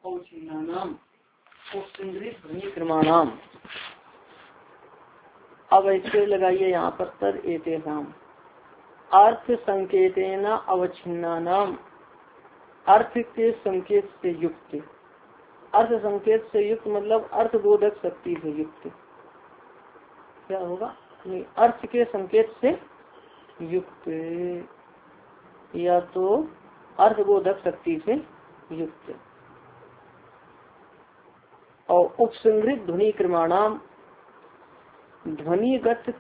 अवच्छिन्नानाम ध्वनि क्रमाणाम। अब ऐसे लगाइए यहाँ पर तद एतेषाम अर्थ संकेतेन अवच्छिन्नानाम, अर्थ के संकेत से युक्त। अर्थ संकेत से युक्त मतलब अर्थबोधक शक्ति से युक्त। क्या होगा? नहीं, अर्थ के संकेत से युक्त या तो अर्थबोधक शक्ति से युक्त। और उपसंहृत ध्वनि क्रमाणाम, ध्वनिगत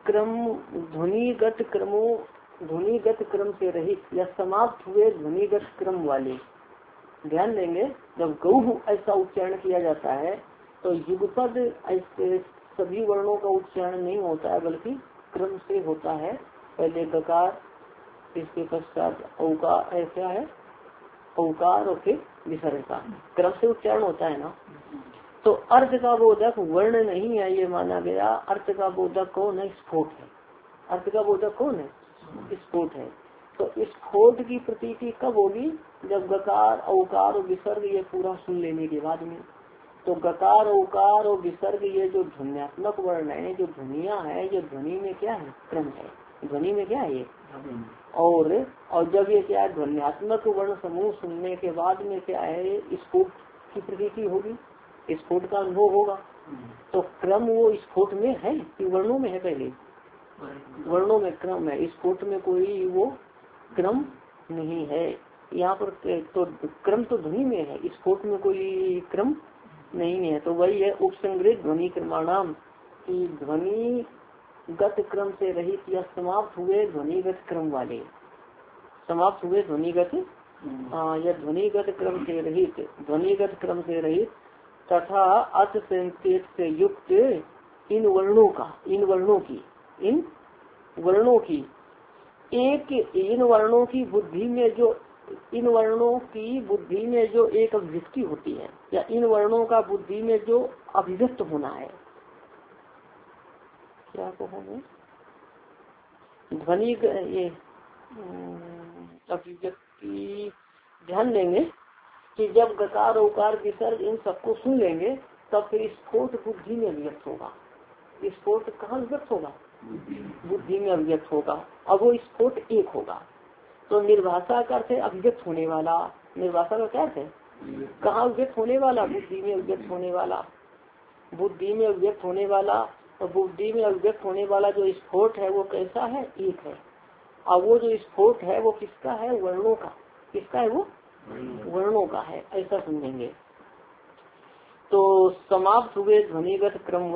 क्रम से रहित या समाप्त हुए ध्वनिगत क्रम वाले। ध्यान देंगे, जब गौ ऐसा उच्चारण किया जाता है तो युगपद ऐसे सभी वर्णों का उच्चारण नहीं होता है, बल्कि क्रम से होता है। पहले गकार, इसके पश्चात औकार, ऐसा है औकार और फिर विसर्ग का क्रम से उच्चारण होता है ना। तो अर्थ का बोधक वर्ण नहीं है ये माना गया। अर्थ का बोधक कौन है? स्फोट है। अर्थ का बोधक कौन है? स्फोट है। तो स्फोट की प्रतीति कब होगी? जब गकार औकार और विसर्ग ये पूरा सुन लेने के बाद में। तो गकार औकार और विसर्ग ये जो ध्वन्यात्मक वर्ण है, जो ध्वनिया है, ये ध्वनि में क्या है? क्रम है। ध्वनि में क्या है ये? और जब ये क्या है? ध्वन्यात्मक वर्ण समूह सुनने के बाद में क्या है? स्फोट की प्रतीति होगी, स्फोट का अनुभव होगा। तो क्रम वो स्फोट में है कि वर्णों में है? पहले वर्णों में क्रम है, स्फोट में कोई वो क्रम नहीं है। यहाँ पर तो क्रम तो ध्वनि में है, स्फोट में कोई क्रम नहीं है। तो वही है उपसंग्रहित ध्वनि क्रमाणाम की ध्वनि गत क्रम से रहित या समाप्त हुए ध्वनिगत क्रम वाले। समाप्त हुए ध्वनिगत या ध्वनिगत क्रम से रहित, ध्वनिगत क्रम से रहित तथा अर्थ संकेत से युक्त इन वर्णों की इन वर्णों की बुद्धि में जो एक अभिव्यक्ति होती है, या इन वर्णों का बुद्धि में जो अभिव्यक्त होना है। क्या कहोगे? ध्वनि ये अभिव्यक्ति। ध्यान देंगे कि जब गकार औकार विसर्ग इन सबको सुन लेंगे तब फिर स्फोट बुद्धि में अभिव्यक्त होगा। स्फोट कहाँ अभिव्यक्त होगा? बुद्धि में अभिव्यक्त होगा। अब वो स्फोट एक होगा। तो निर्भाषा का अर्थ है अभिव्यक्त होने वाला। निर्भाषा का क्या अर्थ है? कहाँ अभिव्यक्त होने वाला? बुद्धि में अभिव्यक्त होने वाला। बुद्धि में अभिव्यक्त होने वाला। तो बुद्धि में अभिव्यक्त होने वाला जो स्फोट है वो कैसा है? एक है। अब वो जो स्फोट है वो किसका है? वर्णों का। किसका है वो? वर्णों का है। ऐसा समझेंगे। तो समाप्त हुए ध्वनिगत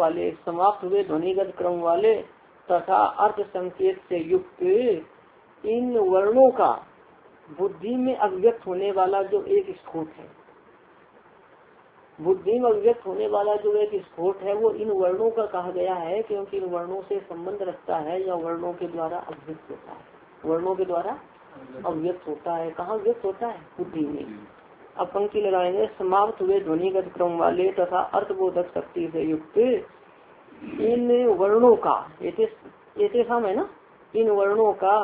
क्रम वाले तथा अर्थ संकेत से युक्त इन वर्णों का बुद्धि में अभिव्यक्त होने वाला जो एक स्फोट है, बुद्धि में अभिव्यक्त होने वाला जो एक स्फोट है वो इन वर्णों का कहा गया है, क्योंकि इन वर्णों से संबंध रखता है या वर्णों के द्वारा अभिव्यक्त होता है। वर्णों के द्वारा अभिव्यक्त होता है। कहाँ व्यक्त होता है? बुद्धि में। अब पंक्ति लगाएंगे, समाप्त हुए ध्वनिगत क्रम वाले तथा अर्थबोधक शक्ति से युक्त इन वर्णों का, एतेषाम है ना, इन वर्णों का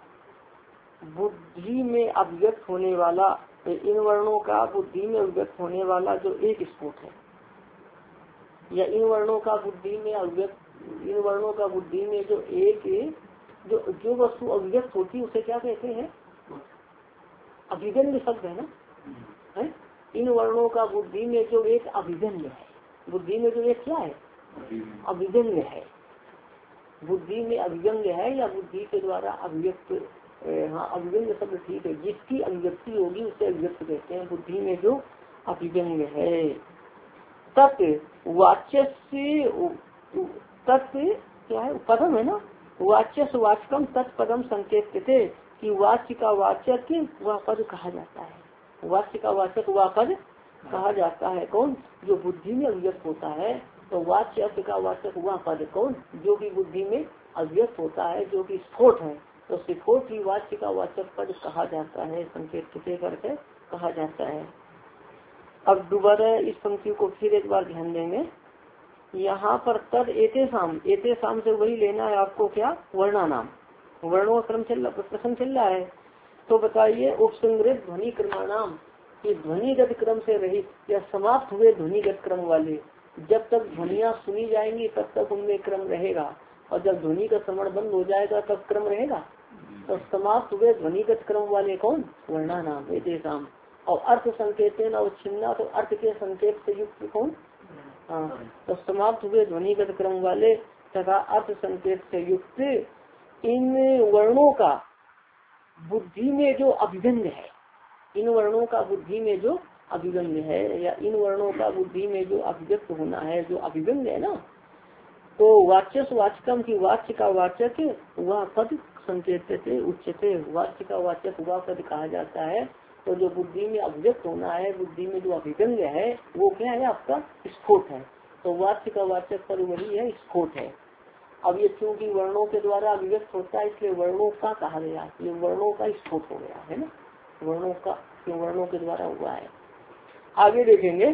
बुद्धि में अभिव्यक्त होने वाला, इन वर्णों का बुद्धि में अभिव्यक्त होने वाला जो एक स्फोट है, या इन वर्णों का बुद्धि में जो एक जो वस्तु अभिव्यक्त होती है उसे क्या कहते हैं? अभिव्यंग शब्द है ना, है? इन वर्णों का बुद्धि में जो एक अभिव्यंग है, बुद्धि में जो एक क्या है? अभिव्यंग है। बुद्धि में अभिव्यंग है या बुद्धि के द्वारा अभिव्यक्त। हाँ, अभिव्यंग शब्द ठीक है। जिसकी अभिव्यक्ति होगी उसे अभिव्यक्त कहते हैं। बुद्धि में जो अभिव्यंग है। तत् क्या है? पदम है ना, वाच्य वाचकम तत्पदम संकेत थे कि वाच्य का वाचक वह पद कहा जाता है। वाच्य का वाचक वह पद कहा जाता है। कौन? जो बुद्धि में अभिव्यक्त होता है। तो वाच्य का वाचक वह पद कौन? जो कि बुद्धि में अभिव्यक्त होता है, जो कि स्फोट है। तो स्फोट ही वाच्य का वाचक पद कहा जाता है। संकेत करके कहा जाता है। अब दोबारा इस पंक्ति को फिर एक बार ध्यान देंगे। यहाँ पर तद एतेषाम से वही लेना है आपको। क्या? वर्णानाम। वर्णों का क्रम प्रसंग चल रहा है। तो बताइए उपसंग्रहित ध्वनि क्रमाणाम कि ध्वनिगत क्रम से रहित या समाप्त हुए ध्वनिगत क्रम वाले, जब तक ध्वनिया सुनी जाएंगी तब तक उनमें क्रम रहेगा, और जब ध्वनि का श्रवण बंद हो जाएगा तब क्रम रहेगा। तो समाप्त हुए ध्वनिगत क्रम वाले कौन? वर्णा नाम वेदेशाम। और अर्थ संकेतन और छिन्ना, तो अर्थ के संकेत से युक्त कौन? हाँ, तो समाप्त हुए ध्वनिगत क्रम वाले तथा अर्थ संकेत से युक्त इन वर्णों का बुद्धि में जो अभिव्यंग है, इन वर्णों का बुद्धि में जो अभिव्यंग है, या इन वर्णों का बुद्धि में जो अभिव्यक्त होना है, जो अभिव्यंग है ना, तो वाच्यस वाचकम की वाच्य का वाचक वह पद संकेत से उच्चते, वाच्य का वाचक वह पद कहा जाता है। तो जो बुद्धि में अभिव्यक्त होना है, बुद्धि में जो अभिव्यंग है, वो क्या है? आपका स्फोट है। तो वाच्य का वाचक पद वही है, स्फोट है। अब ये क्योंकि वर्णों के द्वारा अभिव्यक्त होता है, इसलिए वर्णों का कहा गया, ये वर्णों का स्फोट हो गया है ना, वर्णों का, वर्णों के द्वारा हुआ है। आगे देखेंगे,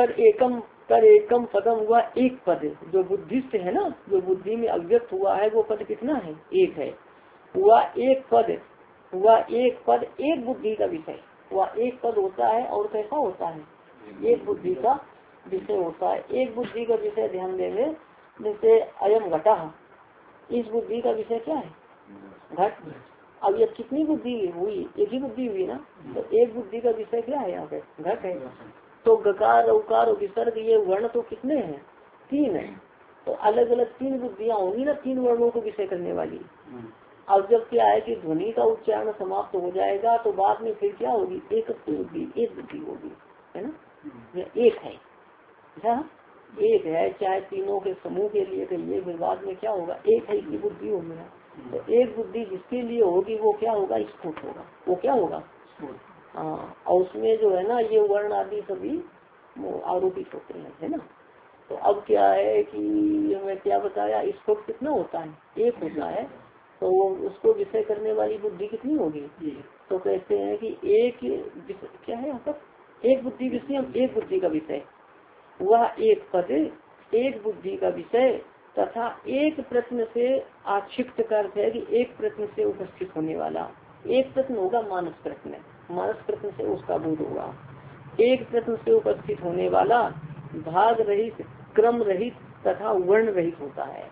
तर एकम पदम हुआ एक पद, जो बुद्धिस्ट है ना, जो बुद्धि में अभिव्यक्त हुआ है, वो पद कितना है? एक है। हुआ एक पद, हुआ एक पद, एक बुद्धि का विषय, हुआ एक पद होता है और कैसा होता है? एक बुद्धि का विषय होता है। एक बुद्धि का विषय ध्यान देंगे, जैसे अयम घटा, इस बुद्धि का विषय क्या है? घट। अब ये कितनी बुद्धि हुई? एक ही बुद्धि हुई ना, तो एक बुद्धि का विषय क्या है? यहाँ पे घट है। तो गकार उकार विसर्ग ये वर्ण तो कितने हैं? तीन है। तो अलग अलग तीन बुद्धियां होंगी ना, तीन वर्णों को विषय करने वाली। अब जब क्या है कि ध्वनि का उच्चारण समाप्त हो जाएगा तो बाद में फिर क्या होगी? एक बुद्धि, एक बुद्धि होगी, है ना, एक है, एक है। चाहे तीनों के समूह के लिए कहिए, फिर बाद में क्या होगा? एक है की बुद्धि होगी ना। तो एक बुद्धि जिसके लिए होगी वो क्या होगा? स्फुट होगा। वो क्या होगा? हाँ, और उसमें जो है ना, ये वर्ण आदि सभी आरोपित होते हैं, है ना। तो अब क्या है कि मैं क्या बताया, स्फुट कितना होता है? एक होता है। तो उसको विषय करने वाली बुद्धि कितनी होगी? तो कहते हैं कि एक क्या है यहाँ पर? एक बुद्धि विषय, एक बुद्धि का विषय, वह एक पद, एक बुद्धि का विषय तथा एक प्रश्न से आक्षिप्त का अर्थ है कि एक प्रश्न से उपस्थित होने वाला। एक प्रश्न होगा मानस प्रश्न, मानस प्रश्न से उसका बोध होगा। एक प्रश्न से उपस्थित होने वाला भाग रहित, क्रम रहित तथा वर्ण रहित होता है।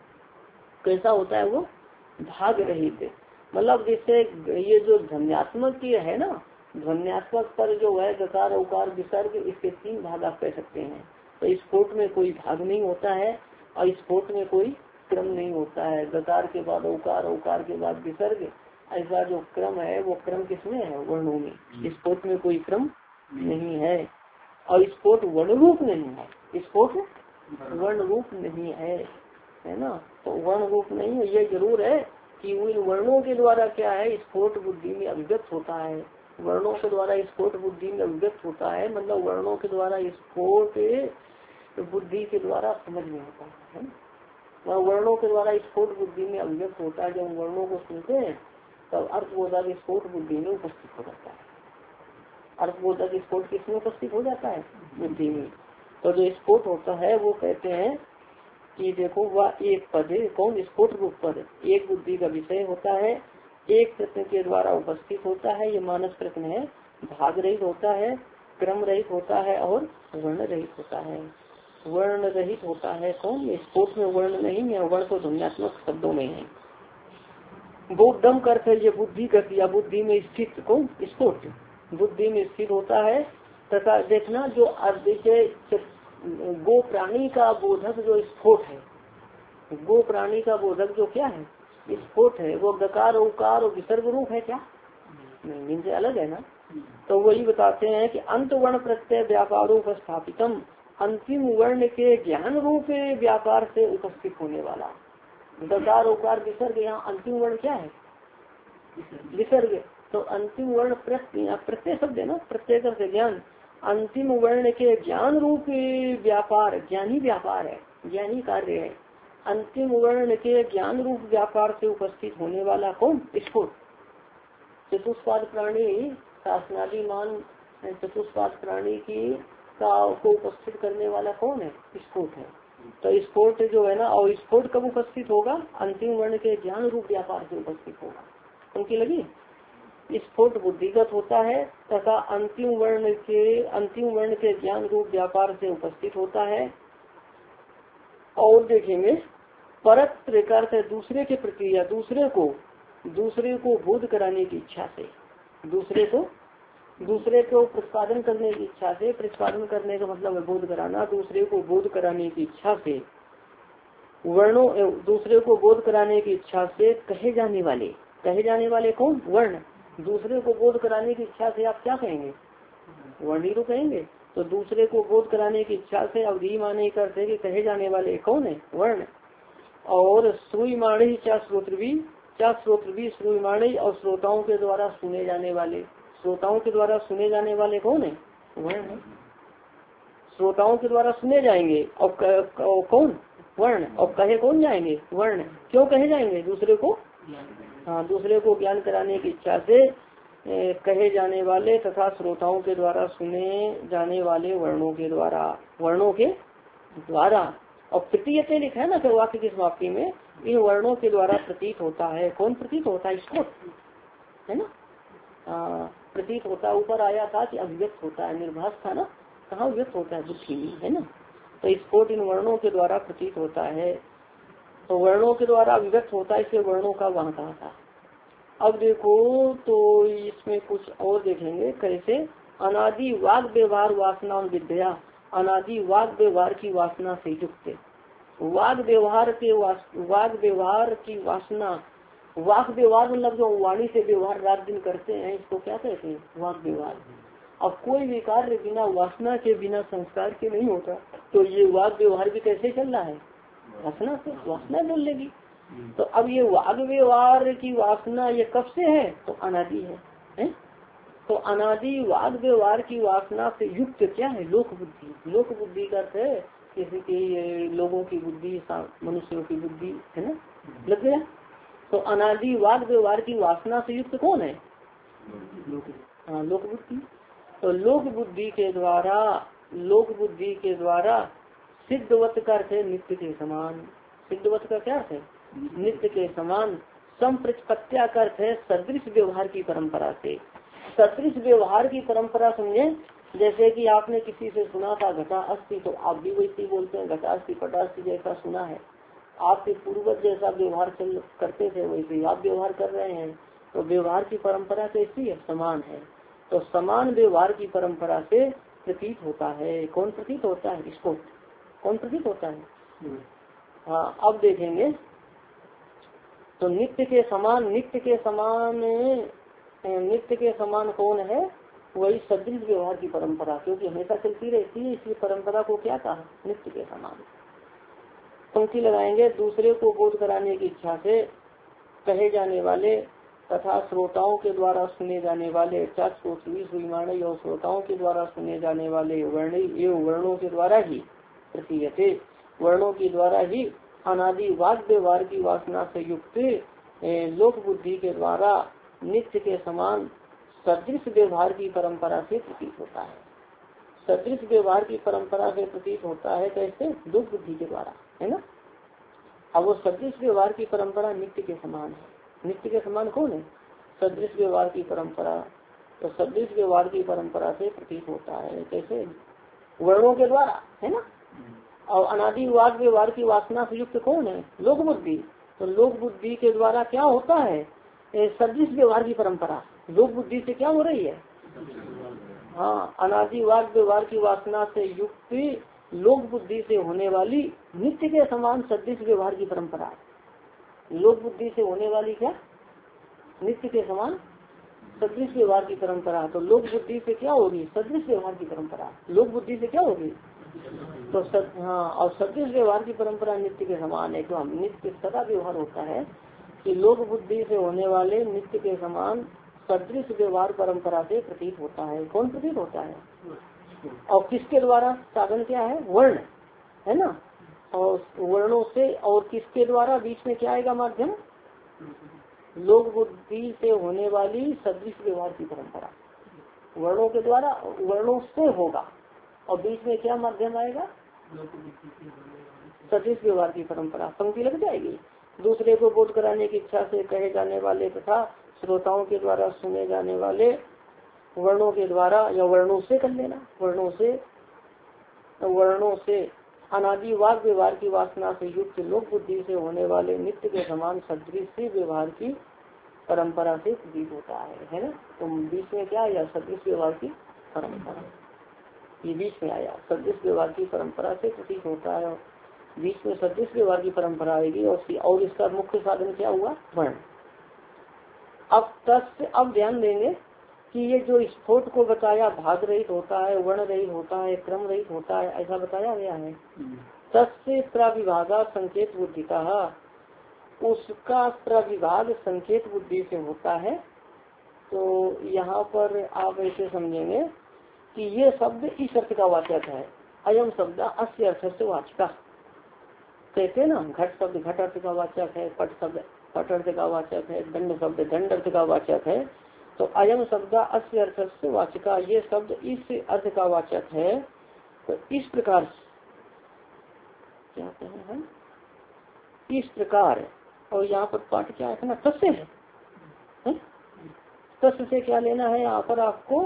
कैसा होता है वो? भाग रहित, मतलब जैसे ये जो ध्वन्यात्मक है ना, ध्वन्यात्मक पर जो है गकार उकार विसर्ग, इसके तीन भाग आप कह सकते हैं। तो स्फोट में कोई भाग नहीं होता है और स्फोट में कोई क्रम नहीं होता है। गकार के बाद उकार, उकार के बाद विसर्ग, ऐसा जो क्रम है वो क्रम किसमें है? वर्णों में। स्फोट में कोई क्रम नहीं है और स्फोट वर्ण रूप नहीं है, स्फोट वर्ण रूप नहीं है ना। तो वर्ण रूप नहीं है, ये जरूर है कि उन वर्णों के द्वारा क्या है? स्फोट बुद्धि में अभिव्यक्त होता है। वर्णों के द्वारा स्फोट बुद्धि में अभिव्यक्त होता है, मतलब वर्णों के द्वारा स्फोट बुद्धि के द्वारा समझ में होता है। वर्णों के द्वारा स्फोट बुद्धि में अभिव्यक्त होता है। जब वर्णों को सुनते हैं तब अर्थबोधक स्फोट बुद्धि में उपस्थित हो जाता है। अर्थबोधक स्फोट किसमें उपस्थित हो जाता है? बुद्धि में। तो जो स्फोट होता है वो कहते हैं कि देखो, वह एक पद है, कौन? स्फोट रूप पद, एक बुद्धि का विषय होता है, एक प्रश्न के द्वारा उपस्थित होता है, ये मानस प्रश्न है, भाग रहित होता है, क्रम रहित होता है और वर्ण रहित होता है। वर्ण रहित होता है कौन? स्फोट में वर्ण नहीं है, वर्ण तो ध्वन्यात्मक शब्दों में है। बोधम करते ये बुद्धि कर दिया, बुद्धि में स्थित कौन? स्फोट बुद्धि में स्थित होता है। तथा देखना, जो गो प्राणी का बोधक जो स्फोट है, गो प्राणी का बोधक जो क्या है? स्फोट है। वो गकार उकार और विसर्ग रूप है क्या? नहीं, इनसे अलग है ना। तो वही बताते हैं कि अंत वर्ण प्रत्यय व्यापारोपस्थापितम, अंतिम वर्ण के ज्ञान रूप व्यापार से उपस्थित होने वाला। गकार उकार विसर्ग, यहाँ अंतिम वर्ण क्या है? विसर्ग। तो अंतिम वर्ण प्रत्यय शब्द है ना, प्रत्यय से ज्ञान, अंतिम वर्ण के ज्ञान रूप व्यापार, ज्ञानी व्यापार है, ज्ञानी कार्य है। अंतिम वर्ण के ज्ञान रूप व्यापार से उपस्थित होने वाला कौन? स्फोट। चतुष्पाद प्राणी शासनादिमान चतुष्पाद प्राणी की को उपस्थित करने वाला कौन है? स्फोट है। तो स्फोट जो है ना, और स्फोट कब उपस्थित होगा? अंतिम वर्ण के ज्ञान रूप व्यापार से उपस्थित होगा। उनकी लगी स्फोट बुद्धिगत होता है तथा अंतिम वर्ण के ज्ञान रूप व्यापार से उपस्थित होता है। और देखेंगे परत प्रकार से दूसरे के प्रति या दूसरे को बोध कराने की इच्छा से, दूसरे को प्रतिपादन करने की इच्छा से, प्रतिपादन करने का मतलब है बोध कराना, दूसरे को बोध कराने की इच्छा से वर्णों, दूसरे को बोध कराने की इच्छा से कहे जाने वाले कौन? वर्ण। दूसरे को बोध कराने की इच्छा से आप क्या कहेंगे? वर्ण ही तो कहेंगे। तो दूसरे को बोध कराने की इच्छा से अवधि माने करते कि कहे जाने वाले कौन है? वर्ण। और श्रूयमाणी चा श्रोत्रवी श्रूयमाणी और श्रोताओं के द्वारा सुने जाने वाले, श्रोताओं के द्वारा सुने जाने वाले कौन है? वर्ण। श्रोताओं के द्वारा सुने जाएंगे और कौन? वर्ण। और कहे कौन जाएंगे? वर्ण। क्यों कहे जाएंगे? दूसरे को, हाँ, दूसरे को ज्ञान कराने की इच्छा से कहे जाने वाले तथा श्रोताओं के द्वारा सुने जाने वाले वर्णों के द्वारा। और प्रतीयते लिखा है ना फिर वाक्य की समाप्ति में, इन वर्णों के द्वारा प्रतीत होता है। कौन प्रतीत होता है? स्फोट है ना, प्रतीत होता। ऊपर आया था कि अभिव्यक्त होता है, निर्भास था ना, कहाँ व्यक्त होता है? बुद्धि में है ना। तो स्फोट इन वर्णों के द्वारा प्रतीत होता है, तो वर्णों के द्वारा अभिव्यक्त होता है, इसलिए वर्णों का वहाँ कहा था। अब देखो तो इसमें कुछ और देखेंगे कैसे। अनादि वाग व्यवहार वासना और विद्या, अनादि वाग व्यवहार की वासना से युक्त, वाग व्यवहार की वासना, वाक व्यवहार मतलब जो वाणी से व्यवहार रात दिन करते हैं, इसको क्या कहते हैं? वाक व्यवहार। अब कोई भी कार्य बिना वासना के, बिना संस्कार के नहीं होता, तो ये वाक व्यवहार भी कैसे चल रहा है? वासना से, वासना बोल लेगी। तो अब ये वाग व्यवहार की वासना ये कब से है? तो अनादि है? तो अनादि वाग व्यवहार की वासना से युक्त क्या है? लोक बुद्धि। लोक बुद्धि का अर्थ है किसी की, लोगों की बुद्धि, मनुष्यों की बुद्धि है ना, लग गया। तो अनादि वाग व्यवहार की वासना से युक्त कौन है? हाँ, लोक बुद्धि। तो लोक बुद्धि के द्वारा सिद्धवत का अर्थ है नित्य के समान। सिद्धवत का क्या अर्थ है? नित्य के समान। संप्रतिपत्या का अर्थ है सदृश व्यवहार की परंपरा से। सदृश व्यवहार की परंपरा समझे, जैसे कि आपने किसी से सुना था घटा अस्थि, तो आप भी वैसे बोलते हैं घटा अस्थि पटा अस्थि, जैसा सुना है। आपके पूर्वज जैसा व्यवहार करते थे वैसे आप व्यवहार कर रहे हैं। तो व्यवहार की परंपरा कैसी है? समान है। तो समान व्यवहार की परंपरा से प्रतीत होता है। कौन प्रतीत होता है? इसको कौन प्रतीत होता है? हाँ, अब देखेंगे तो नित्य के समान कौन है? वही सदृश व्यवहार की परंपरा, क्योंकि हमेशा चलती रहती है, इसलिए परंपरा को क्या कहा? नित्य के समान। पंक्ति लगाएंगे, दूसरे को बोध कराने की इच्छा से कहे जाने वाले तथा श्रोताओं के द्वारा सुने जाने वाले, श्रोताओं के द्वारा सुने जाने वाले वर्णों के द्वारा ही प्रतीयते, वर्णों के द्वारा ही अनादि वाग व्यवहार की वासना से युक्त लोक बुद्धि के द्वारा नित्य के समान सदृश व्यवहार की परंपरा से प्रतीत होता है। सदृश व्यवहार की परंपरा से प्रतीत होता है कैसे? लोक बुद्धि के द्वारा, है ना। अब वो सदृश व्यवहार की परंपरा नित्य के समान है। नित्य के समान कौन है? सदृश व्यवहार की परंपरा। तो सदृश व्यवहार की परंपरा से प्रतीत होता है कैसे? वर्णों के द्वारा, है ना। और अनादि वाग व्यवहार की वासना से युक्त कौन है? लोक बुद्धि। तो लोक बुद्धि के द्वारा क्या होता है? सदृश व्यवहार की परंपरा लोक बुद्धि से क्या हो रही है? हाँ, अनादि वाग व्यवहार की वासना से युक्त लोक बुद्धि से होने वाली नित्य के समान सदृश व्यवहार की परंपरा। लोक बुद्धि से होने वाली क्या? नित्य के समान सदृश व्यवहार की परंपरा। तो लोक बुद्धि से क्या होगी? सदृश व्यवहार की परंपरा। लोक बुद्धि से क्या होगी? तो हाँ, और सदृश व्यवहार की परंपरा नित्य के समान है। तो हम नित्य सदा व्यवहार होता है कि लोक बुद्धि से होने वाले नित्य के समान सदृश व्यवहार परंपरा से प्रतीत होता है। कौन प्रतीत होता है? और किसके द्वारा? साधन क्या है? वर्ण, है ना। और वर्णों से, और किसके द्वारा? बीच में क्या आएगा? माध्यम। लोक बुद्धि से होने वाली सदृश व्यवहार की परंपरा वर्णों के द्वारा, वर्णों से होगा, और बीच में क्या माध्यम आएगा? सदृश व्यवहार की परंपरा। पंक्ति लग जाएगी। दूसरे को बोध कराने की इच्छा से कहे जाने वाले तथा श्रोताओं के द्वारा सुने जाने वाले वर्णों के द्वारा या वर्णों से कर लेना, वर्णों से अनादि वाग व्यवहार की वासना से युक्त लोक बुद्धि से होने वाले नित्य के समान सदृश व्यवहार की परंपरा से प्रतीत होता है ना। तो बीच में क्या आया, सदृश व्यवहार की परंपरा, ये बीच में आया सदृश व्यवहार की परंपरा से प्रतीत होता है। बीच में सदृश व्यवहार की परंपरा आएगी और इसका मुख्य साधन क्या हुआ, वर्ण। अब ध्यान देंगे कि ये जो स्फोट को बताया भाग रहित होता है, वर्ण रहित होता है, क्रम रहित होता है, ऐसा बताया गया है। तस्य प्रविभागा संकेत बुद्धिता, उसका प्रविभाग संकेत बुद्धि से होता है। तो यहाँ पर आप ऐसे समझेंगे कि ये शब्द इस अर्थ का वाचक है, अयम शब्द अस्य अर्थ से वाचक कहते ना। घट शब्द घट अर्थ का वाचक है, पट शब्द पट अर्थ का वाचक है, दंड शब्द दंड अर्थ का वाचक है। तो अयम शब्द अस्य अर्थ से वाचक, ये शब्द इस अर्थ का वाचक है। तो इस प्रकार क्या कहें हम, इस प्रकार। और यहाँ पर पाठ क्या है ना, तस्य है, तस्य से क्या लेना है यहाँ पर आपको,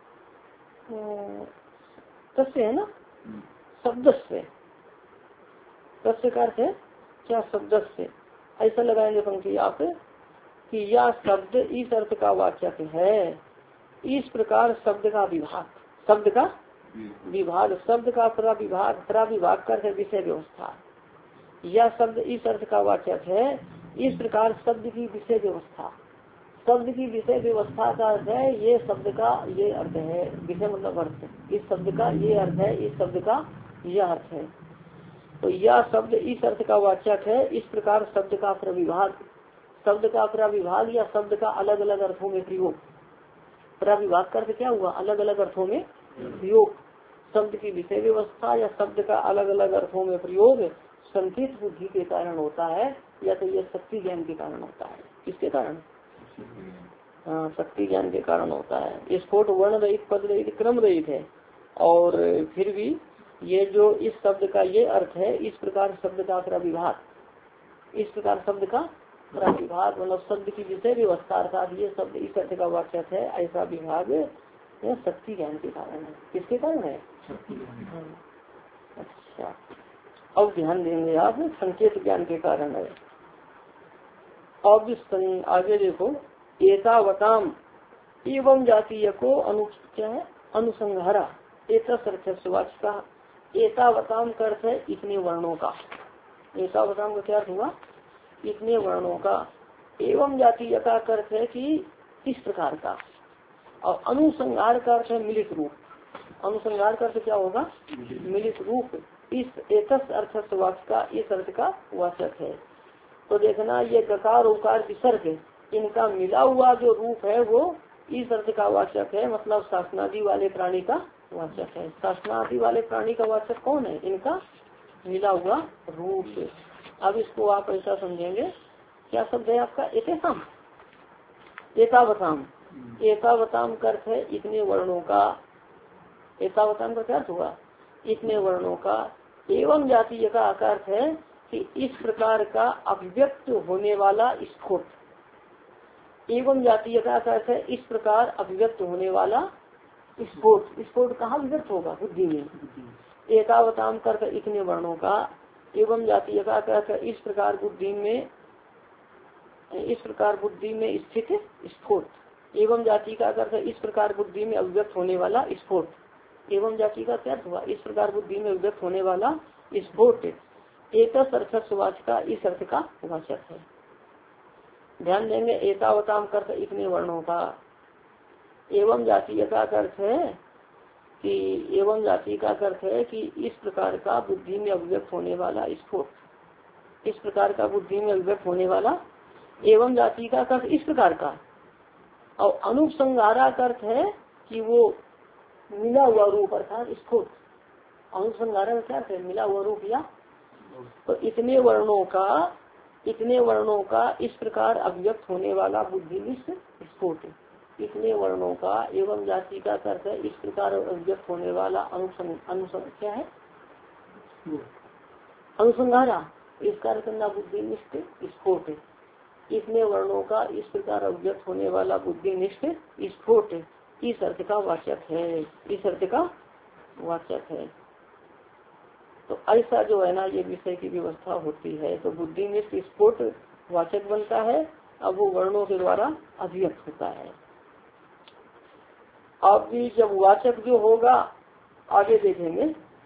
तस्य है ना, शब्द से, तस्य का अर्थ है क्या, शब्द से। ऐसा लगाएंगे पंक्ति आप कि यह शब्द इस अर्थ का वाचक है। इस प्रकार शब्द का विभाग, शब्द का विभाग, शब्द का प्रविभाग कर विषय व्यवस्था, यह शब्द इस अर्थ का वाचक है। इस प्रकार शब्द की विषय व्यवस्था, शब्द की विषय व्यवस्था का अर्थ है ये शब्द का ये अर्थ है, विषय मतलब अर्थ, इस शब्द का ये अर्थ है, इस शब्द का यह अर्थ है। तो यह शब्द इस अर्थ का वाचक है। इस प्रकार शब्द का प्रविभाग, शब्द का प्रविभाग या शब्द का अलग अलग अर्थों में प्रयोग, प्रविभाग का अर्थ क्या हुआ, अलग अलग अर्थों में प्रयोग। शब्द की विषय व्यवस्था या शब्द का अलग अलग अर्थों में प्रयोग संकेत बुद्धि के कारण होता है, या तो यह शक्ति ज्ञान के कारण होता है। किसके कारण, हाँ, शक्ति ज्ञान के कारण होता है। स्फोट वर्ण रहित पद रहित क्रम रहित है, और फिर भी ये जो इस शब्द का ये अर्थ है, इस प्रकार शब्द का प्रविभाग, इस प्रकार शब्द का प्रविभाग मतलब शब्द की विषय व्यवस्था, अर्थात ये शब्द इस अर्थ का वाचक है, ऐसा विभाग यह शक्ति ज्ञान के कारण है। किसके कारण है, अच्छा। अब ध्यान देंगे आप, संकेत ज्ञान के कारण है। अब आगे देखो, एतावताम एवं जातीय को अनुसंहारा एतवाचक, एतावताम का अर्थ है इतने वर्णों का, एतावताम का क्या अर्थ हुआ, इतने वर्णों का। एवं जातीय का अर्थ है कि इस प्रकार का, और अनुसंहार का अर्थ है मिलित रूप। अनुसंहार का अर्थ क्या होगा, मिलित रूप। इस एतस अर्थ वाचक, इस अर्थ का वाचक है। तो देखना ये गकार उकार विसर्ग, इनका मिला हुआ जो रूप है वो इस अर्थ का वाचक है, मतलब शासनादि वाले प्राणी का वाचक है। शासनादि वाले प्राणी का वाचक कौन है, इनका मिला हुआ रूप। अब इसको आप ऐसा समझेंगे, क्या शब्द है आपका, एतेसाम, एतावताम, एतावताम का अर्थ है इतने वर्णों का। एतावताम का क्या अर्थ हुआ, इतने वर्णों का। एवं जातीय का अर्थ है कि इस प्रकार का अभिव्यक्त होने वाला स्फोट। एवं जातीय का अर्थ है इस प्रकार अभिव्यक्त होने वाला स्फोट। स्फोट कहाँ अभिव्यक्त होगा, बुद्धि में। एतावताम का अर्थ इतने वर्णों का, एवं जातीय का अर्थ इस प्रकार बुद्धि में, इस प्रकार बुद्धि में स्थित स्फोट। एवं जाति का अर्थ इस प्रकार बुद्धि में अभिव्यक्त होने वाला स्फोट। एवं जाति का क्या हुआ, इस प्रकार बुद्धि में अभिव्यक्त होने वाला स्फोट। एतस अर्थ वाचक, इस अर्थ का वाचक है। ध्यान देंगे, एतावताम अर्थ इतने वर्णों का। एवं जातीय का अर्थ है कि, एवं जाति का अर्थ है कि इस प्रकार का बुद्धि में अभिव्यक्त होने वाला स्फोट, इस प्रकार का बुद्धि में अभिव्यक्त होने वाला। एवं जाति का अर्थ इस प्रकार का, और अनुसंहारा का अर्थ है कि वो मिला हुआ रूप, अर्थात स्फोट। अनुसंहारा का क्या अर्थ है, मिला हुआ रूप। या तो इतने वर्णों का इस प्रकार अभिव्यक्त होने वाला बुद्धिनिष्ठ स्फोट। इतने वर्णों का एवं जाति का अर्थ है इस प्रकार अभिव्यक्त होने वाला क्या है, अनुसंहारा, इसका अर्थ करना बुद्धिनिष्ठ स्फोट। इसमें वर्णों का इस प्रकार अव्यक्त होने वाला बुद्धिनिष्ठ स्फोट इस अर्थ का वाचक है, इस अर्थ का वाचक है। तो ऐसा जो है ना ये विषय की व्यवस्था होती है, तो बुद्धिनिष्ठ स्फोट वाचक बनता है। अब वो वर्णों के द्वारा अभिव्यक्त होता है। अब भी जब वाचक जो होगा आगे देखेंगे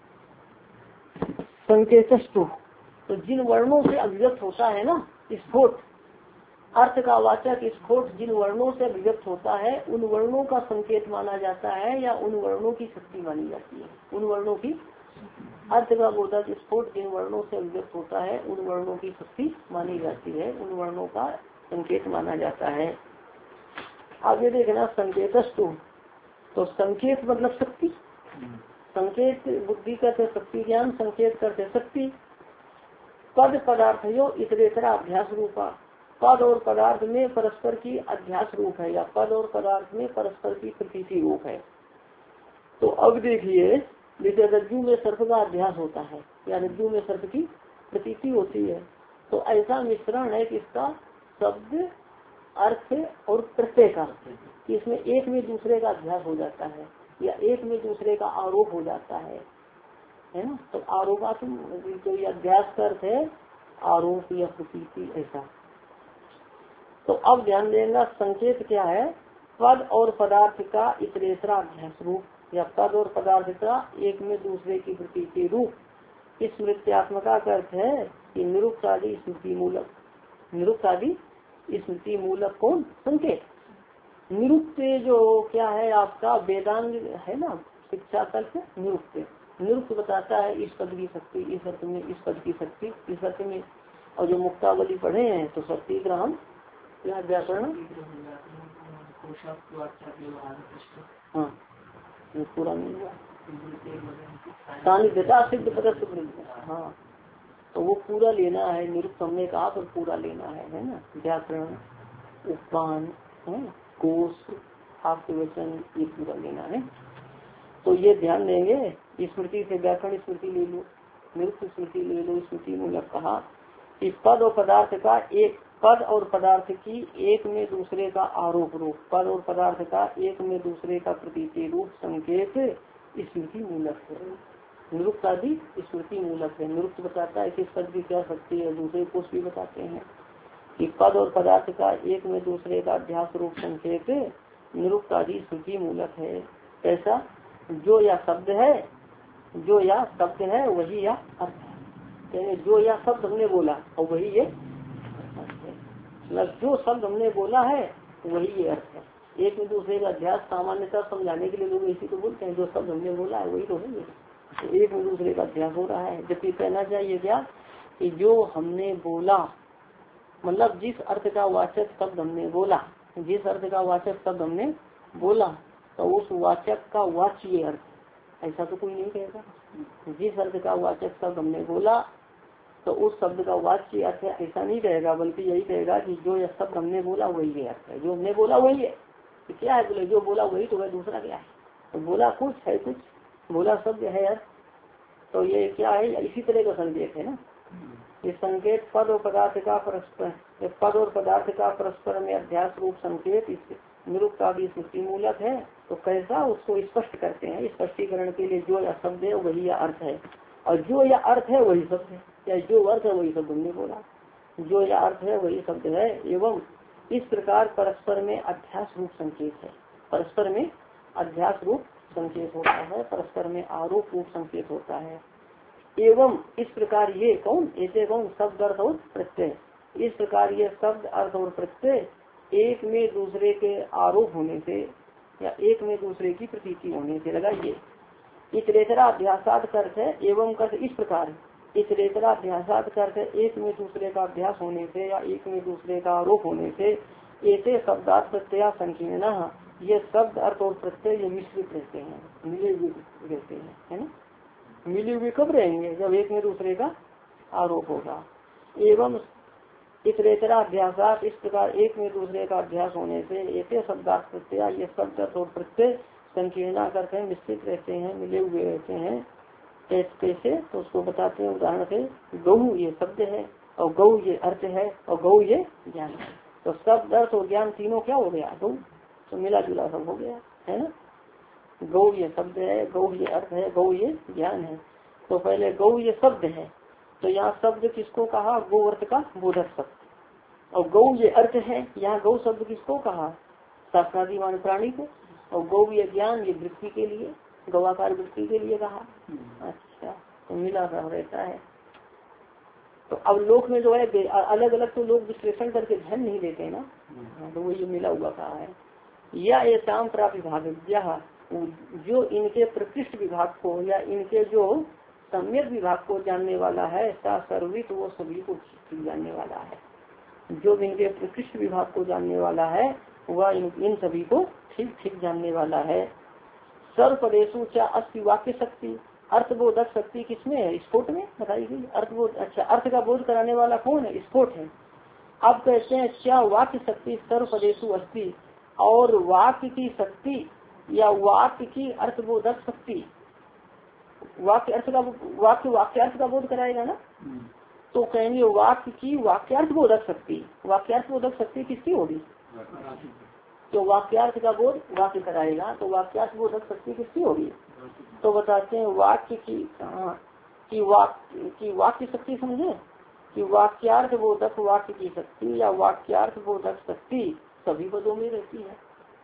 संकेतस्तु, तो जिन वर्णों से अभिव्यक्त होता है ना स्फोट, अर्थ का वाचक स्फोट जिन वर्णों से अभिव्यक्त होता है उन वर्णों का संकेत माना जाता है या उन वर्णों की शक्ति मानी जाती है। उन वर्णों की अर्थ का बोधक स्फोट जिन वर्णों से अभिव्यक्त होता है उन वर्णों की शक्ति मानी जाती है, उन वर्णों का संकेत माना जाता है। आगे देखना संकेतस्तु, तो संकेत मतलब शक्ति, संकेत बुद्धि करते शक्ति ज्ञान, संकेत करते शक्ति। पद पदार्थ जो इतरेतरा अध्यास रूपा, पद और पदार्थ में परस्पर की अध्यास रूप है या पद और पदार्थ में परस्पर की प्रतीति रूप है। तो अब देखिए जैसे रज्जु में सर्प का अध्यास होता है या रज्जु में सर्प की प्रतीति होती है, तो ऐसा मिश्रण है कि इसका शब्द अर्थ और प्रत्यय का, इसमें एक में दूसरे का अध्यास हो जाता है या एक में दूसरे का आरोप हो जाता है ना। तो आरोपात्मक जो अध्यास का अर्थ है आरोप या प्रतीति ऐसा। तो अब ध्यान देना संकेत क्या है, पद और पदार्थ का इतरेतरा अध्यास रूप या पद और पदार्थ का एक में दूसरे की प्रतीति रूप। इस स्मृत्यात्मका का अर्थ है कि निरुक्त आदि स्मृति मूलक, निरुक्त आदि स्मृति मूलक कौन संकेत। निरुक्त जो क्या है आपका वेदांग है ना, शिक्षा तर्क निरुक्त, निरुक्त बताता है इस पद की शक्ति, इस अर्थ में इस पद की शक्ति इस अर्थ में। और जो मुक्तावली पढ़े हैं तो शक्ति ग्रहण या व्याकरण हाँ पूरा नहीं हुआ, सानिध्यता सिद्ध पदस्थ हाँ, तो वो पूरा लेना है। निरुक्त हमने कहा पर पूरा लेना है ना। व्याकरण उपमान कोश आपके वचन ये पूरा लेना है। तो ये ध्यान देंगे, स्मृति से व्याकरण स्मृति ले लो, निरुक्त स्मृति ले लो। स्मृति मूलक कहा कि पद और पदार्थ का एक, पद और पदार्थ की एक में दूसरे का आरोप रूप, पद और पदार्थ का एक में दूसरे का प्रतीति रूप संकेत स्मृति मूलक है। निरुक्त आदि स्मृति मूलक है। निरुक्त बताता है कि इस पद की क्या शक्ति है, दूसरे कोश भी बताते हैं कि पद और पदार्थ का एक में दूसरे का अध्यास रूप संकेत निरुक्त आदि स्मृति मूलक है। ऐसा जो या शब्द है, जो या शब्द है वही या अर्थ है। जो या शब्द हमने बोला और वही ये मतलब जो शब्द हमने बोला है वही ये अर्थ है। एक में दूसरे का अध्यास सामान्यतः समझाने के लिए लोग इसी को बोलते हैं, जो शब्द हमने बोला है वही तो है। तो एक में दूसरे का अध्यास हो रहा है, जबकि कहना चाहिए क्या कि जो हमने बोला मतलब जिस अर्थ का वाचक शब्द हमने बोला, जिस अर्थ का वाचक शब्द हमने बोला तो उस वाचक का वाच्य अर्थ, ऐसा तो कोई नहीं कहेगा। जिस अर्थ का वाचक शब्द हमने बोला तो उस शब्द का वाच्य अर्थ है ऐसा नहीं कहेगा, बल्कि यही कहेगा कि जो यह शब्द हमने बोला वही है अर्थ है। जो हमने बोला वही है, तो क्या है बोले जो बोला वही तो है, दूसरा क्या है। तो बोला कुछ है, कुछ बोला शब्द है अर्थ, तो ये क्या है इसी तरह का संकेत है ना। ये संकेत पद और पदार्थ का परस्पर, पद और पदार्थ का परस्पर में अध्यास रूप संकेत निरुक्त आदि स्मृति मूलक है। तो कैसा उसको स्पष्ट करते हैं, स्पष्टीकरण के लिए जो या शब्द है वही या अर्थ है, और जो या अर्थ है वही शब्द है, या जो अर्थ है वही शब्द हमने बोला, जो या अर्थ है वही शब्द है। एवं इस प्रकार परस्पर में अध्यास रूप संकेत है, परस्पर में अध्यास रूप संकेत होता है, परस्पर में आरोप रूप संकेत होता है। एवं इस प्रकार ये कौन, ऐसे कौन शब्द अर्थ और प्रत्यय, इस प्रकार ये शब्द अर्थ और प्रत्यय एक में दूसरे के आरोप होने से या एक में दूसरे की प्रतीति होने से, लगाइए इतरेतरा अध्यासात करते एवं करते इस प्रकार, इतरेतरा अध्यासात करते एक में दूसरे का अभ्यास होने से या एक में दूसरे का आरोप होने से, ऐसे शब्दार्थ प्रत्यय संकीर्ण, ये शब्द अर्थ और प्रत्यय ये मिश्रित रहते हैं, मिले हुए रहते हैं, है ना। मिले हुए कब रहेंगे, जब एक में दूसरे का आरोप होगा। एवं इतरेतरा अध्यासात इस प्रकार एक में दूसरे का अभ्यास होने से, ऐसे शब्दार्थ प्रत्यय ये शब्द अर्थ और प्रत्यय संकीर्णा करते हैं, मिश्रित रहते हैं, मिले हुए रहते हैं। कैसे तो उसको बताते हैं उदाहरण से, गहू ये शब्द है और गौ ये अर्थ है और गौ ये ज्ञान है। तो शब्द अर्थ और ज्ञान तीनों क्या हो गया, गौ, तो मिला जुला सब हो गया है ना। गौ ये शब्द है, गौ ये अर्थ है, गौ ये ज्ञान है। तो पहले गौ ये शब्द है, तो यहाँ शब्द किसको कहा, गौ अर्थ का बोधक शब्द, और गौ ये अर्थ है, यहाँ गौ शब्द किसको कहा, शास्त्रादिमान प्राणी को, और गौ ये ज्ञान ये वृत्ति के लिए, गवाकार वृत्ति के लिए कहा। अच्छा, तो मिला सब रहता है। तो अब लोक में जो है अलग अलग तो लोग विश्लेषण करके ध्यान नहीं देते ना, तो वो ये मिला हुआ कहा है। या ये शाम प्राप्त विभाग, जो इनके प्रकृष्ट विभाग को या इनके जो सम्यक विभाग को जानने वाला है, सा सर्वित वो सभी को ठीक जानने वाला है। जो इनके प्रकृष्ट विभाग को जानने वाला है वह इन सभी को ठीक ठीक जानने वाला है। सर्वपदेशु चा अस्ति वाक्य शक्ति, अर्थबोधक शक्ति किसमें है, स्फोट में बताई गई। अर्थबोध, अच्छा अर्थ का बोध कराने वाला कौन है, स्फोट है। अब कहते हैं क्या वाक्य शक्ति सर्वपदेशु अस्ति, और वाक्य की शक्ति या वाक्य की अर्थबोधक शक्ति, वाक्य अर्थ का वाक्यार्थ का बोध कराएगा ना, तो कहेंगे वाक्य की वाक्यार्थ बोधक शक्ति। वाक्यार्थ बोधक शक्ति किसकी होगी, तो वाक्यार्थ का बोध वाक्य कराएगा, तो वाक्यार्थ बोधक शक्ति किसकी होगी। तो बताते हैं वाक्य की वाक्य शक्ति समझे, कि वाक्यार्थ बोधक वाक्य की शक्ति या वाक्यार्थ बोधक शक्ति सभी पदों में रहती है।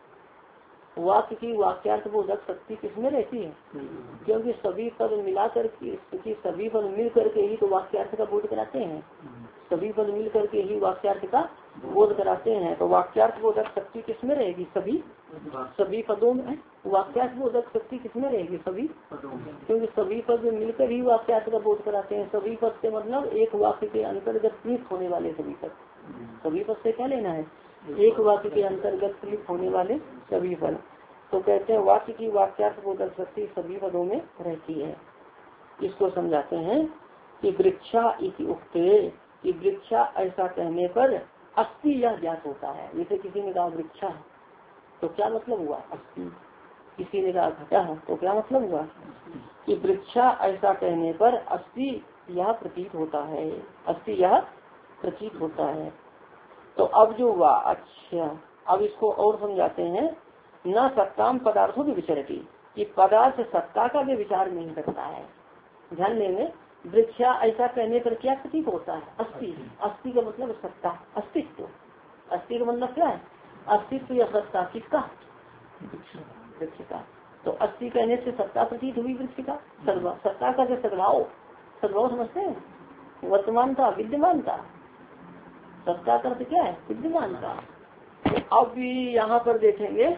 वाक्य की वाक्यार्थ बोधक शक्ति किसमें रहती है, क्योंकि सभी पद मिलाकर के, सभी पद मिल करके ही तो वाक्यार्थ का बोध कराते हैं, सभी पद मिल करके ही वाक्यार्थ का बोध कराते हैं। तो वाक्यार्थ बोधक शक्ति किसमें रहेगी, सभी पदों में। वाक्यार्थ बोधक शक्ति किसमें रहेगी, सभी, क्योंकि सभी पद मिलकर ही वाक्यार्थ का बोध कराते हैं। सभी पद से मतलब एक वाक्य के अंतर्गत प्रयुक्त होने वाले सभी पद, सभी पद से क्या लेना है, एक वाक्य के अंतर्गत प्रयुक्त होने वाले सभी पद। तो कहते हैं वाक्य की वाक्यार्थ बोधक शक्ति सभी पदों में रहती है। इसको समझाते हैं कि वृक्षा इति उक्ते, कि वृक्षा ऐसा कहने पर अस्ति यह ज्ञात होता है। जैसे किसी ने कहा वृक्षा, तो क्या मतलब हुआ, अस्ति। किसी ने कहा घटा, तो क्या मतलब हुआ, कि वृक्षा ऐसा कहने पर अस्ति यह प्रतीत होता है, अस्ति यह प्रतीत होता है। तो अब जो हुआ, अच्छा अब इसको और समझाते हैं। न सत्ताम पदार्थों की विचरती, कि पदार्थ सत्ता का भी विचार नहीं करता है। ध्यान देंगे, वृक्षा ऐसा कहने पर क्या प्रतीत होता है, अस्ति। अस्ति का मतलब सत्ता, अस्तित्व। अस्ति का मतलब क्या है, अस्तित्व या सत्ता, किसका, वृक्ष का। तो अस्ति कहने से सत्ता प्रतीत हुई वृक्ष का। सत्ता का जो सद्भाव, सद्भाव समझते हैं, वर्तमानता, विद्यमानता। सत्ता का अर्थ क्या है, विद्यमानता। तो अब यहाँ पर देखेंगे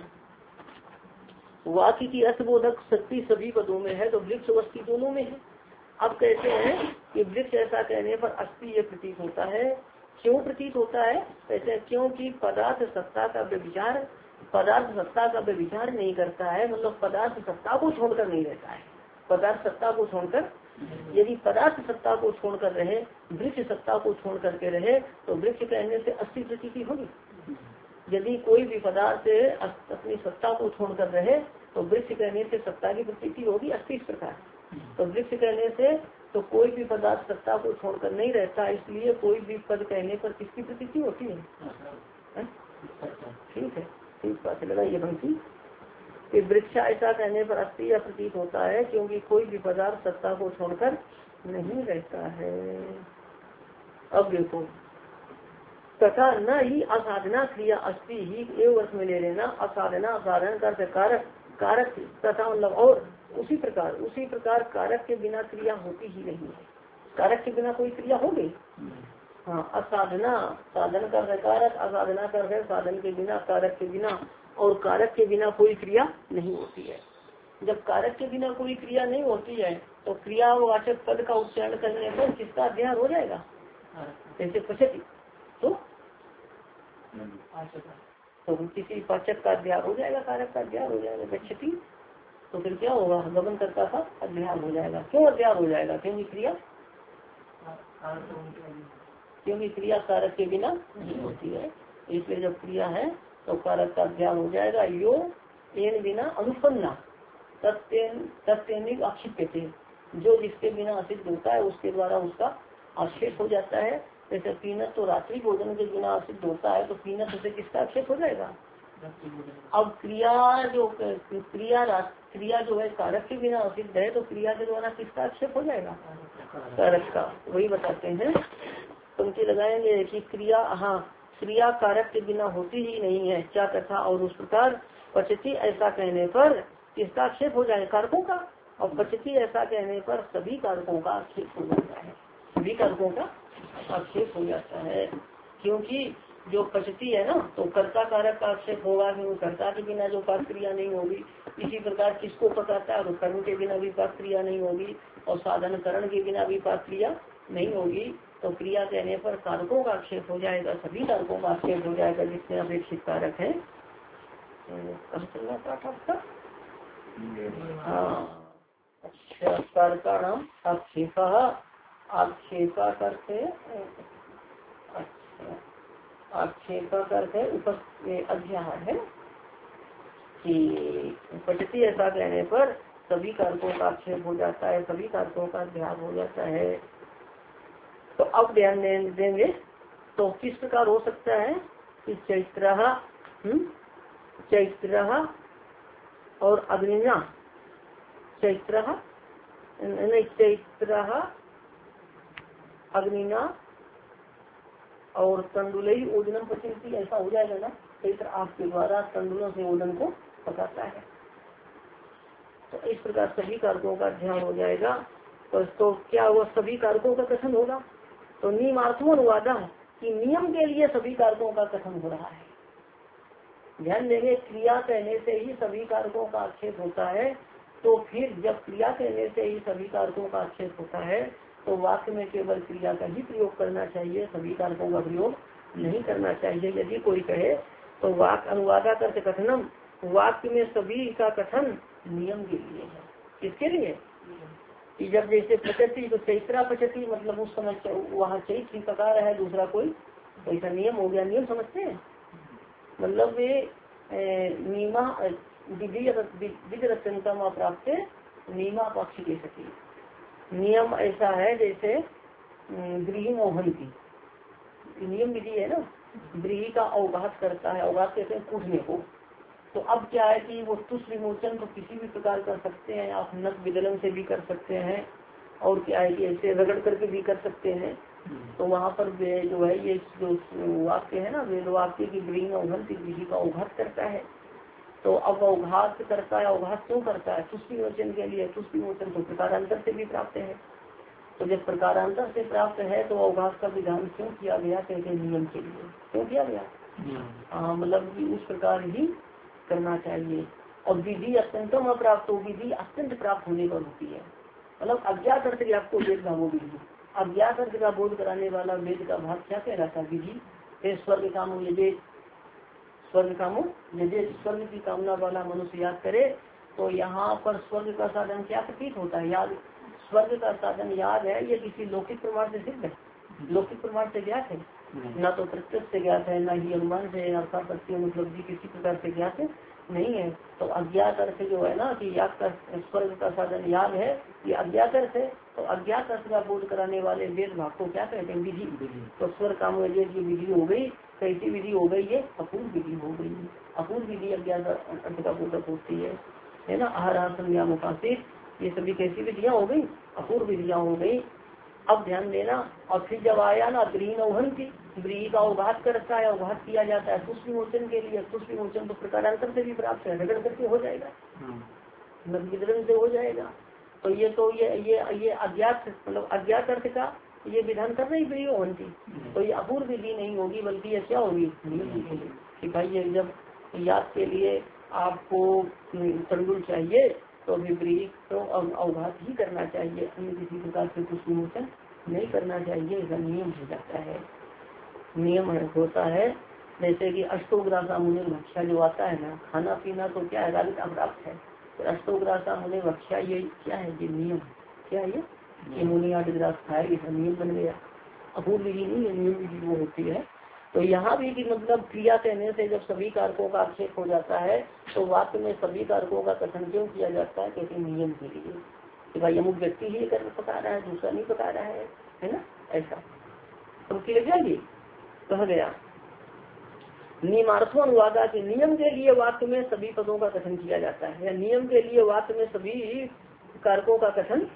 वाक्य की अर्थबोधक शक्ति सभी पदों में है, तो वृक्ष अस्थि दोनों में है। अब कहते हैं कि वृक्ष ऐसा कहने पर अस्ति ये प्रतीत होता है। क्यों प्रतीत होता है, कहते हैं क्योंकि पदार्थ सत्ता का व्यभिचार, पदार्थ सत्ता का व्यभिचार नहीं करता है, मतलब पदार्थ सत्ता को छोड़कर नहीं रहता है। पदार्थ सत्ता को छोड़कर, यदि पदार्थ सत्ता को छोड़कर रहे, वृक्ष सत्ता को छोड़ करके रहे, तो वृक्ष कहने से अस्ति प्रतीति होगी। यदि कोई भी पदार्थ अपनी सत्ता को छोड़कर रहे, तो वृक्ष कहने से सत्ता की प्रतीति होगी, अस्ति इस प्रकार। तो वृक्ष कहने से तो कोई भी पदार्थ सत्ता को छोड़कर नहीं रहता, इसलिए कोई भी पद कहने पर किसकी प्रतीति होती है, ठीक है, ठीक बात लगा ये पंक्ति, कि वृक्ष ऐसा कहने पर अस्ति या प्रतीत होता है, क्योंकि कोई भी पदार्थ सत्ता को छोड़कर नहीं रहता है। अब देखो, तथा न ही असाधना क्रिया अस्ति ही, एवं अर्थ में ले लेना, असाधना असाधन का कारक, कारक तथा मतलब और उसी प्रकार कारक के बिना क्रिया होती ही नहीं है। कारक के बिना कोई क्रिया होगी, हाँ। असाधना, साधन का कारक, असाधना कर साधन के बिना, कारक के बिना, और कारक के बिना कोई क्रिया नहीं होती है। जब कारक के बिना कोई क्रिया नहीं होती है, तो क्रियावाचक पद का उच्चारण करने पर किसका अध्ययन हो जाएगा, जैसे पचती, तो किसी पाचक का अध्ययन हो जाएगा, कारक का अध्ययन हो जाएगा, गच्छति, तो फिर क्या होगा, गमन करता था अध्ययन हो जाएगा। क्यों अध्ययन हो जाएगा, क्योंकि क्रिया कारक के बिना नहीं होती है, इसलिए जब क्रिया है तो कारक का अध्ययन हो जाएगा। यो एन बिना अनुपन्ना तत्व आक्षिप्य थे, जो जिसके बिना असिद्ध होता है उसके द्वारा उसका आक्षेप हो जाता है। जैसे पीनत तो रात्रि भोजन के बिना सिद्ध होता है, तो पीनत से किसका आक्षेप हो जाएगा। अब क्रिया जो है कारक के बिना असिद्ध है, तो क्रिया के द्वारा किसका आक्षेप हो जाएगा, कारक का। वही बताते हैं, पंक्ति लगाएंगे कि क्रिया, हाँ, क्रिया कारक के बिना होती ही नहीं है, क्या कथा। और उस प्रकार पचती ऐसा कहने पर किसका आक्षेप हो जाए, कारकों का। और पचती ऐसा कहने पर सभी कारकों का आक्षेप हो जाता है, सभी कारकों का आक्षेप हो जाता है। क्योंकि जो पचती है ना, तो कर्ता कारक का आक्षेप होगा, क्योंकि कर्ता के बिना जो पाक क्रिया नहीं होगी। इसी प्रकार किसको पकाता है, तो कर्म के बिना भी पाक क्रिया नहीं होगी, और साधन करण के बिना भी पाक क्रिया नहीं होगी। तो क्रिया कहने पर कारकों का आक्षेप हो जाएगा, सभी कारकों का आक्षेप हो जाएगा जिसमें अपेक्षित कारक है। कब चलना पाठ आपका, हाँ, अच्छा। कारकाणाम आक्षेपा, आक्षेपा करते, अच्छा, आक्षेपा करते अध्याहार है कि पचती ऐसा कहने पर सभी कारकों का आक्षेप हो जाता है, सभी कारकों का अध्याहार हो जाता है। तो अब ध्यान देंगे, तो किस प्रकार हो सकता है कि चैत्र और अग्निना, चैत्र अग्निना और तंडुलई ओदनम पचती, ऐसा हो जाएगा ना। चैत्र आपके द्वारा तंडुलों से ओदन को पकाता है, तो इस प्रकार सभी कारकों का ध्यान हो जाएगा। तो क्या हुआ, सभी कारकों का कथन होगा। तो नियमार्थो अनुवादा कि नियम के लिए सभी कारकों का कथन हो रहा है। ध्यान देंगे, क्रिया कहने से ही सभी कारकों का आक्षेप होता है। तो फिर जब क्रिया कहने से ही सभी कारकों का आक्षेप होता है, तो वाक्य में केवल क्रिया का ही प्रयोग करना चाहिए, सभी कारकों का प्रयोग नहीं करना चाहिए। यदि कोई कहे तो वाक्य अनुवादा करते कथनम, वाक्य में सभी का कथन नियम के लिए है। किसके लिए, कि जब जैसे पचती तो चैत्रा पचती, मतलब उस समय वहाँ चैत्र प्रकार है, दूसरा कोई ऐसा नियम हो गया। नियम समझते हैं, मतलब वे नीमा विधि रचनता प्राप्त नीमा पक्ष के सकी। नियम ऐसा है जैसे गृह मोहन की नियम विधि है ना, गृह का अवघात करता है, अवघात कहते हैं कूटने को। तो अब क्या है कि वो तुष विमोचन तो किसी भी प्रकार कर सकते हैं, आप नख विदलन से भी कर सकते हैं, और क्या है कि ऐसे रगड़ करके भी कर सकते हैं। तो वहाँ पर जो है ये जो वाक्य है ना, वेद वाक्य की गृह में अवघत किसी का अवघात करता है। तो अब अवघात करता है, अवघात क्यों करता है, तुष विमोचन के लिए। तुष विमोचन तो प्रकारांतर से भी प्राप्त है, तो जब प्रकारांतर से प्राप्त है तो अवघात का विधान क्यों किया गया, कहते हैं नियम के लिए। क्यों किया गया, मतलब कि उस प्रकार ही करना चाहिए। और विधि अत्यंतम अप्राप्त, विधि अत्यंत प्राप्त होने पर होती है। मतलब अज्ञात अर्थ आपको वेद भावो विधि, अज्ञात अर्थ का बोध कराने वाला वेद का भाग क्या कहलाता है, विधि। स्वर्ग कामो यदि, स्वर्ग कामो यदि, स्वर्ग की कामना वाला मनुष्य याद करे, तो यहाँ पर स्वर्ग का साधन क्या प्रतीत होता है, याद। स्वर्ग का साधन याद है, ये किसी लौकिक प्रमाण से सिद्ध है, लौकिक प्रमाण से ज्ञात है, न तो प्रत्यक्ष से ज्ञात है, न ही अनुमान से, अर्थात उपलब्धि किसी प्रकार से ज्ञात नहीं है। तो अज्ञात अर्थ जो है ना कि याद का स्वर्ग का साधन याद है, ये अज्ञात अर्थ है। तो अज्ञात अर्थ का बोध कराने वाले वेद भाग को क्या कहते हैं, विधि। तो स्वर्ग काम की विधि हो गई, कैसी विधि हो गई, ये अपूर्व विधि हो गई। अपूर्व विधि अज्ञात अर्थ का बोधक होती है ना। आहार संज्ञा मुखासित, ये सभी कैसी विधियां हो गई, अपूर्व विधियां हो गई। अब ध्यान देना, और फिर जब आया ना ब्रीन अवहन की, ब्री का अवघात करता है, अवघात किया जाता है तुष विमोचन के लिए। तुष विमोचन तो प्रकारांतर से भी प्राप्त है, रगड़ करके हो जाएगा, विदलन से हो जाएगा। तो ये अज्ञात, मतलब अज्ञात अर्थ का ये विधान कर रही ब्री अवहन की, तो ये अपूर्व विधि नहीं होगी, बल्कि ये क्या होगी, कि भाई ये जब याद के लिए आपको तंडुल चाहिए, तो अभी ब्री तो अवघात ही करना चाहिए, अन्य किसी प्रकार से कुछ विमोचन नहीं करना चाहिए। इसका नियम हो जाता है, नियम होता है। जैसे कि अष्टोग्रासा मुनि भक्षा जो आता है ना, खाना पीना तो क्या है, रागित अप्राप्त है, तो अष्टोग्रासा मुनि भक्षा ये क्या है, ये नियम क्या है, ये मुनि 8 ग्रास खाए, इसका नियम बन गया। अपूर्व विधि नहीं है, नियम विधि वो होती है। तो यहाँ भी कि मतलब क्रिया कहने से जब सभी कारकों का आक्षेप हो जाता है, तो वाक्य में सभी कारकों का कथन क्यों किया जाता है, क्योंकि नियम के लिए, कि भाई अमुक व्यक्ति ही कर पका रहा है, दूसरा नहीं पका रहा है ना, ऐसा। पंक्ति लग जाएगी। कहा गया नियमार्थो अनुवादा के नियम के लिए वाक्य में सभी पदों का कथन किया जाता है, या नियम के लिए वाक्य में सभी कारकों का कथन।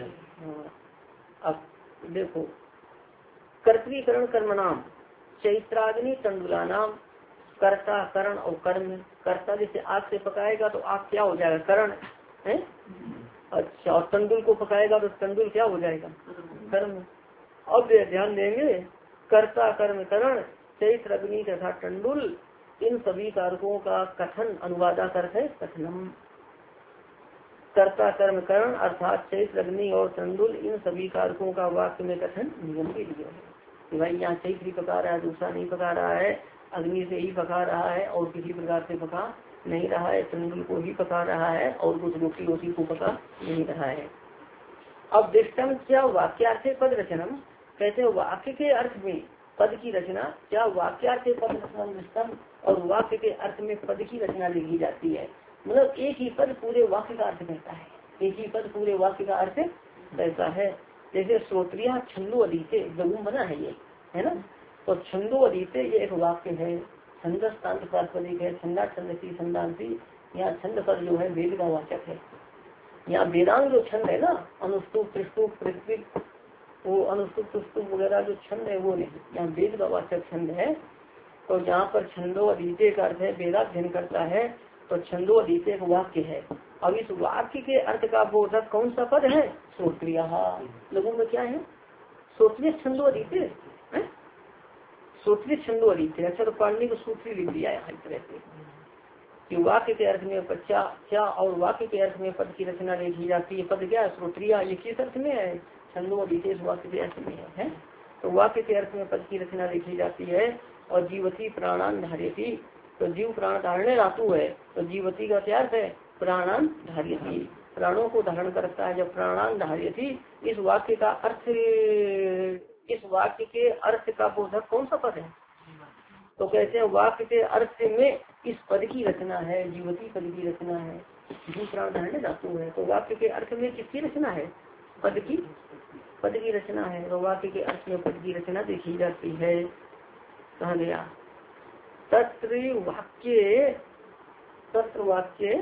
अब देखो कर्तृकरण कर्म नाम चैत्राग्नि तंडुला नाम कर्ता करण और कर्म। कर्ता जैसे आग से पकाएगा तो आग क्या हो जाएगा, करण है। अच्छा, और तंडुल को पकाएगा तो तंडुल क्या हो जाएगा, कर्म। अब ध्यान देंगे कर्ता कर्म करण चैत्र अग्नि तथा तंडुल इन सभी कारकों का कथन अनुवादा करते कथनम। कर्ता कर्म करण अर्थात चैत्र अग्नि और तंडुल इन सभी कारकों का वाक्य में कथन नियम के लिए है कि भाई यहाँ चैत्र ही पका रहा है, दूसरा नहीं पका रहा है, अग्नि से ही पका रहा है और किसी प्रकार से पका नहीं रहा है, तंडुल को ही पका रहा है और कुछ रोटी को पका नहीं रहा है। अब दृष्टम क्या वाक्यार्थ पद रचनम, कहते हैं वाक्य के अर्थ में पद की रचना, क्या वाक्यार्थ पद रचनम दृष्टम, और वाक्य के अर्थ में पद की रचना लिखी जाती है। मतलब एक ही पद पूरे वाक्य का अर्थ कहता है, एक ही पद पूरे वाक्य का अर्थ कहता है। जैसे श्रोत्रिया छंदो अधीते लघु बना है ये, है ना। तो छंदो अधीते ये एक वाक्य है, छंदस तांत प्रातिपदिक है, छंदा छंदसी छंदांसी। यहाँ छंद पर जो है वेद का वाचक है। यहाँ वेदांग जो छंद है ना, अनुष्टुप त्रिष्टुप पृथ्वी, वो अनुष्टुप तुष्टुप वगैरह जो छंद है वो नहीं, यहाँ वेद का वाचक छंद है। तो यहाँ पर छंदो अधीते का अर्थ है वेदाध्ययन करता है, तो छंदो अधीते एक वाक्य है। अब इस वाक्य के अर्थ का बोधक कौन सा पद है, श्रोत्रिया। लोगों में क्या है, श्रोत्रिय छंदो अधीते, सूत्री छंदो अधीते। अच्छा, तो पाणिनि को सूत्री लिख दिया है इस तरह से कि वाक्य के अर्थ में बच्चा क्या और वाक्य के अर्थ में पद की रचना लिखी जाती है। पद क्या है, श्रोत्रिया, ये किस अर्थ में है, छंदो अधीते वाक्य के अर्थ में है। तो वाक्य के अर्थ में पद की रचना लिखी जाती है। और जीवती प्राणान धार्यति, तो जीव प्राण धारणे धातु है, तो जीवती का क्या अर्थ है, प्राणान धार्यति, प्राणों को धारण करता है। जब प्राणान धार्यति, इस वाक्य का अर्थ, इस वाक्य के अर्थ का बोधक कौन सा पद है, तो कहते हैं वाक्य के अर्थ में इस पद की रचना है, जीवती पद की रचना है, जीव प्राण धारणे धातु है। तो वाक्य के अर्थ में किसकी रचना है, पद की रचना है। तो वाक्य के अर्थ में पद की रचना देखी जाती है। कहा गया तत्र वाक्य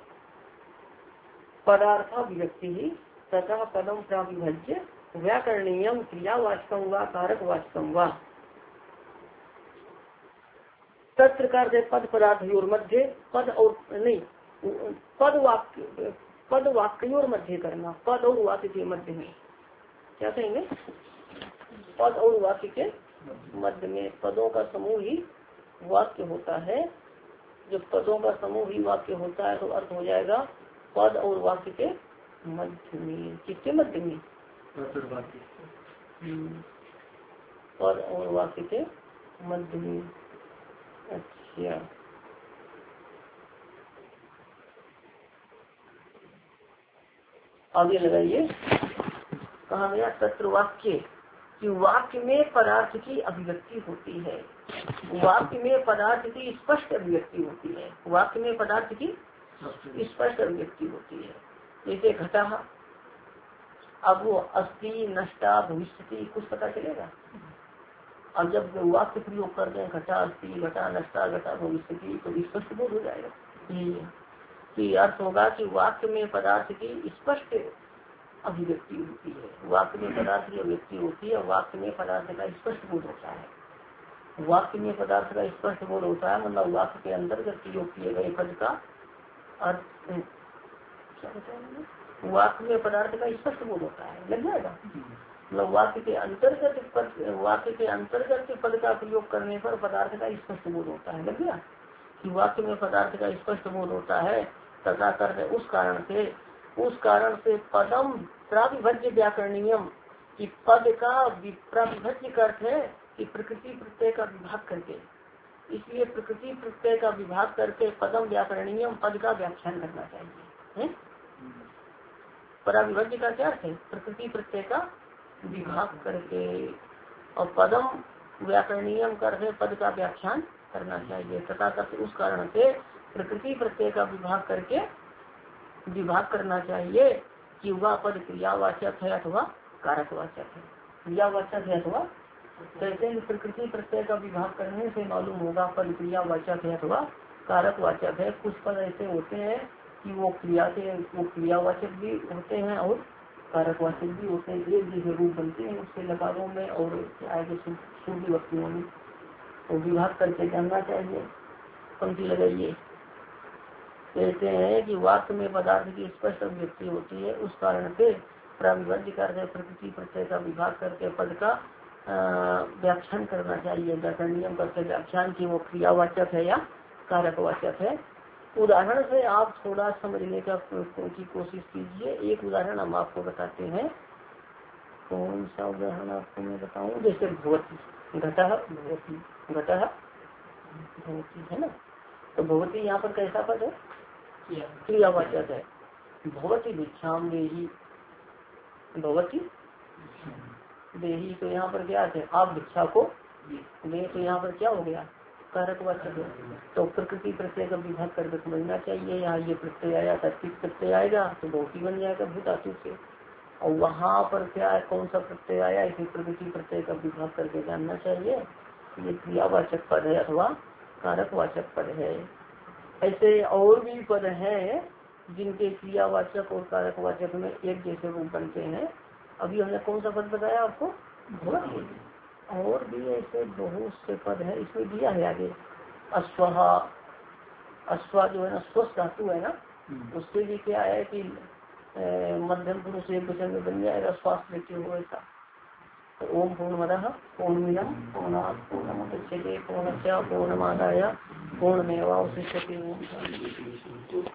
पदार्थाभिव्यक्ति तथा पदम प्राविभज्य व्याकरणीयम क्रियावाचकम व कारकवाचकम व। तत्र का पद पदार्थयोर मध्य, पद और नहीं, पद वाक्योर मध्य करना, पद और वाक्य के मध्य में क्या कहेंगे, पद और वाक्य के मध्य में। पदों का समूह ही वाक्य होता है। जब पदों का समूह ही वाक्य होता है तो अर्थ हो जाएगा पद और वाक्य के मध्य में। किसके मध्य में, पद और वाक्य के मध्य में। अच्छा, आगे लगाइए। कहा गया तत्र वाक्य कि वाक्य में पदार्थ की अभिव्यक्ति होती है, वाक्य में पदार्थ की स्पष्ट अभिव्यक्ति होती है, वाक्य में पदार्थ की स्पष्ट अभिव्यक्ति होती है। जैसे घटा, अब वो अस्थि नष्टा भविष्यति कुछ पता चलेगा। अब जब वाक्य प्रयोग कर दें घटा अस्थि घटा नष्टा घटा भविष्यति, तो स्पष्ट बोध हो जाएगा। कि अर्थ होगा कि वाक्य में पदार्थ की स्पष्ट अभिव्यक्ति होती है, वाक्य में पदार्थ की अभिव्यक्ति होती है, वाक्य में पदार्थ का स्पष्ट बोध होता है। वाक्य में पदार्थ का स्पष्ट बोध होता है मतलब वाक्य के अंतर्गत प्रयोग किए गए पद का अर्थ, क्या बताया, वाक्य में पदार्थ का स्पष्ट बोध होता है, लग जाएगा। मतलब वाक्य के अंतर्गत पद का प्रयोग करने पर पदार्थ का स्पष्ट बोध होता है, लग गया कि वाक्य में पदार्थ का स्पष्ट बोध होता है। तथा करते उस कारण से पदम प्राविभज्य व्याकरणीयम, कि पद का प्राविभज्य का अर्थ है कि प्रकृति प्रत्यय का विभाग करके, इसलिए प्रकृति प्रत्यय का विभाग करके पदम व्याकरणीयम, पद का व्याख्यान करना चाहिए। प्राविभज्य का क्या अर्थ है, प्रकृति प्रत्यय का विभाग करके, और पदम व्याकरणीयम का अर्थ है पद का व्याख्यान करना चाहिए। तथा करते उस कारण से प्रकृति प्रत्यय का विभाग करना चाहिए कि वह पद क्रियावाचक है अथवा कारकवाचक है, क्रियावाचक है अथवा कहते हैं प्रकृति प्रत्यय का विभाग करने से मालूम होगा पद क्रिया वाचक है अथवा कारक वाचक है। कुछ पद ऐसे होते हैं कि वो क्रियावाचक भी होते हैं और कारक वाचक भी होते हैं। एक जैसे रूप बनते हैं उससे लकारों में और आगे शुद्ध वस्तुओं में, तो विभाग करके जानना चाहिए। पंक्ति लगाइए। कहते हैं कि वाक्य में पदार्थ की स्पष्ट अभिव्यक्ति होती है, उस कारण से प्राविभाज्य करके प्रकृति प्रत्यय का विभाग करके पद का व्याख्यान करना चाहिए। व्याकरण नियम करके व्याख्यान की वो क्रियावाचक है या कारकवाचक है। उदाहरण से आप थोड़ा समझने की कोशिश कीजिए। एक उदाहरण हम आपको बताते हैं। कौन सा उदाहरण आपको मैं बताऊं? जैसे भवती घटः भवती, घटः भवती है ना, तो भवती यहाँ पर कैसा पद है? क्रियावाचक है। भवती भिक्षाम देही, भवती देही, तो यहाँ पर क्या है? आप भिक्षा को दे, तो यहाँ पर क्या हो गया? कारक वाचक है। तो प्रकृति प्रत्यय का विभाग करके समझना चाहिए। यहाँ ये प्रत्यय आया, तत्विक प्रत्यय आएगा तो बहुत ही बन जाएगा भूत धातु से। और वहाँ पर क्या है, कौन सा प्रत्यय आया, इसे प्रकृति प्रत्यय का विभाग करके जानना चाहिए। ये क्रियावाचक पद है अथवा कारक वाचक पद है। ऐसे और भी पद है जिनके क्रियावाचक और कारक वाचक में एक जैसे रूप बनते हैं। अभी हमने कौन सा पद बताया आपको? और भी ऐसे बहुत से पद है, इसमें दिया है आगे। अश्वहा, अश्वा जो है ना स्वस्थ धातु है ना, उससे भी क्या है कि मध्यम पुरुष एक वचन में बन जाएगा, स्वास्थ्य लेते हुए ऐसा। तो ओम पूर्णमदः पूर्णमिदं पूर्णात् पूर्णमुदच्यते पूर्णस्य पूर्णमादाय पूर्णमेवावशिष्यते।